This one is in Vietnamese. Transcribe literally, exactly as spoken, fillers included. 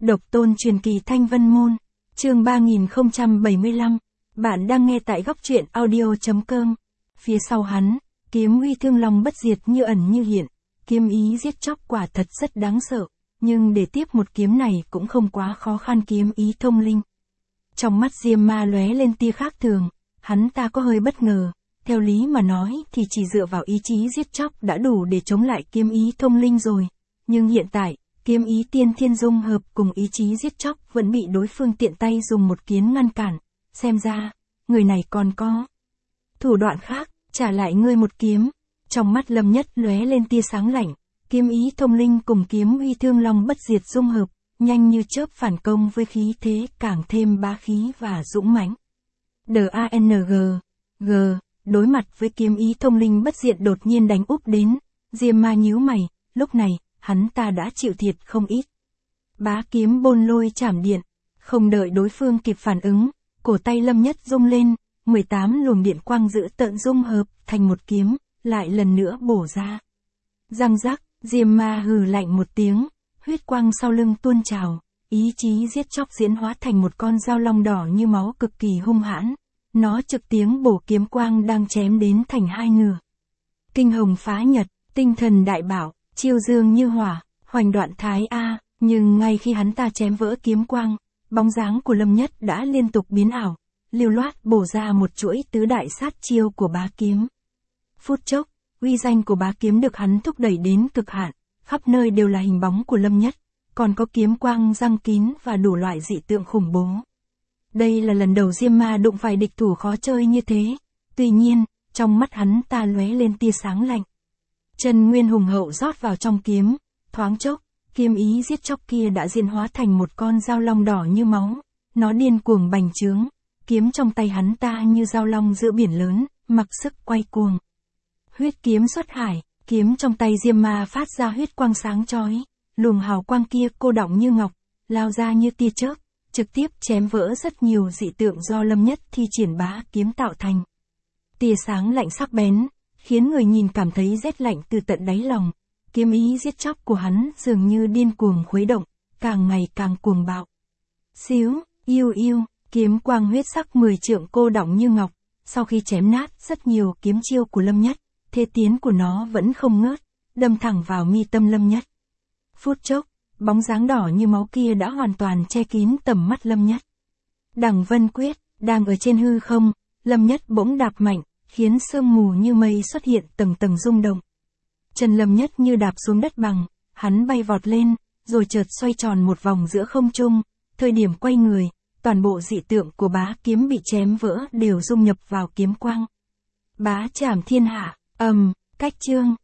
Độc tôn truyền kỳ Thanh Vân Môn, chương ba nghìn không trăm bảy mươi lăm, bạn đang nghe tại góc truyện audio.com. Phía sau hắn, kiếm uy thương long bất diệt như ẩn như hiện, kiếm ý giết chóc quả thật rất đáng sợ, nhưng để tiếp một kiếm này cũng không quá khó khăn. Kiếm ý thông linh. Trong mắt Diêm Ma lóe lên tia khác thường, hắn ta có hơi bất ngờ, theo lý mà nói thì chỉ dựa vào ý chí giết chóc đã đủ để chống lại kiếm ý thông linh rồi, nhưng hiện tại, kiếm ý tiên thiên dung hợp cùng ý chí giết chóc vẫn bị đối phương tiện tay dùng một kiếm ngăn cản, xem ra, người này còn có thủ đoạn khác, trả lại ngươi một kiếm. Trong mắt Lâm Nhất lóe lên tia sáng lạnh, kiếm ý thông linh cùng kiếm uy thương long bất diệt dung hợp, nhanh như chớp phản công với khí thế càng thêm bá khí và dũng mãnh. đang, G, đối mặt với kiếm ý thông linh bất diệt đột nhiên đánh úp đến, Diêm Ma nhíu mày, lúc này, hắn ta đã chịu thiệt không ít. Bá kiếm bôn lôi chảm điện, không đợi đối phương kịp phản ứng, cổ tay Lâm Nhất rung lên, mười tám luồng điện quang dữ tợn dung hợp thành một kiếm, lại lần nữa bổ ra. Răng rắc, Diêm Ma hừ lạnh một tiếng, huyết quang sau lưng tuôn trào, ý chí giết chóc diễn hóa thành một con dao long đỏ như máu cực kỳ hung hãn, nó trực tiếng bổ kiếm quang đang chém đến thành hai nửa. Kinh hồng phá nhật, tinh thần đại bảo, chiêu dương như hỏa, hoành đoạn thái A, nhưng ngay khi hắn ta chém vỡ kiếm quang, bóng dáng của Lâm Nhất đã liên tục biến ảo, liều loát bổ ra một chuỗi tứ đại sát chiêu của bá kiếm. Phút chốc, uy danh của bá kiếm được hắn thúc đẩy đến cực hạn, khắp nơi đều là hình bóng của Lâm Nhất, còn có kiếm quang răng kín và đủ loại dị tượng khủng bố. Đây là lần đầu Diêm Ma đụng phải địch thủ khó chơi như thế, tuy nhiên, trong mắt hắn ta lóe lên tia sáng lạnh. Chân nguyên hùng hậu rót vào trong kiếm, thoáng chốc, kiếm ý giết chóc kia đã diễn hóa thành một con dao long đỏ như máu, nó điên cuồng bành trướng, kiếm trong tay hắn ta như dao long giữa biển lớn, mặc sức quay cuồng. Huyết kiếm xuất hải, kiếm trong tay Diêm Ma phát ra huyết quang sáng chói, luồng hào quang kia cô đọng như ngọc, lao ra như tia chớp, trực tiếp chém vỡ rất nhiều dị tượng do Lâm Nhất thi triển bá kiếm tạo thành. Tia sáng lạnh sắc bén, khiến người nhìn cảm thấy rét lạnh từ tận đáy lòng, kiếm ý giết chóc của hắn dường như điên cuồng khuấy động, càng ngày càng cuồng bạo. Xíu, yêu yêu, kiếm quang huyết sắc mười trượng cô đọng như ngọc, sau khi chém nát rất nhiều kiếm chiêu của Lâm Nhất, thế tiến của nó vẫn không ngớt, đâm thẳng vào mi tâm Lâm Nhất. Phút chốc, bóng dáng đỏ như máu kia đã hoàn toàn che kín tầm mắt Lâm Nhất. Đằng Vân Quyết, đang ở trên hư không, Lâm Nhất bỗng đạp mạnh, khiến sương mù như mây xuất hiện tầng tầng rung động. Chân Lâm Nhất như đạp xuống đất bằng, hắn bay vọt lên, rồi chợt xoay tròn một vòng giữa không trung, thời điểm quay người, toàn bộ dị tượng của bá kiếm bị chém vỡ đều dung nhập vào kiếm quang. Bá chảm thiên hạ, ầm, cách chương,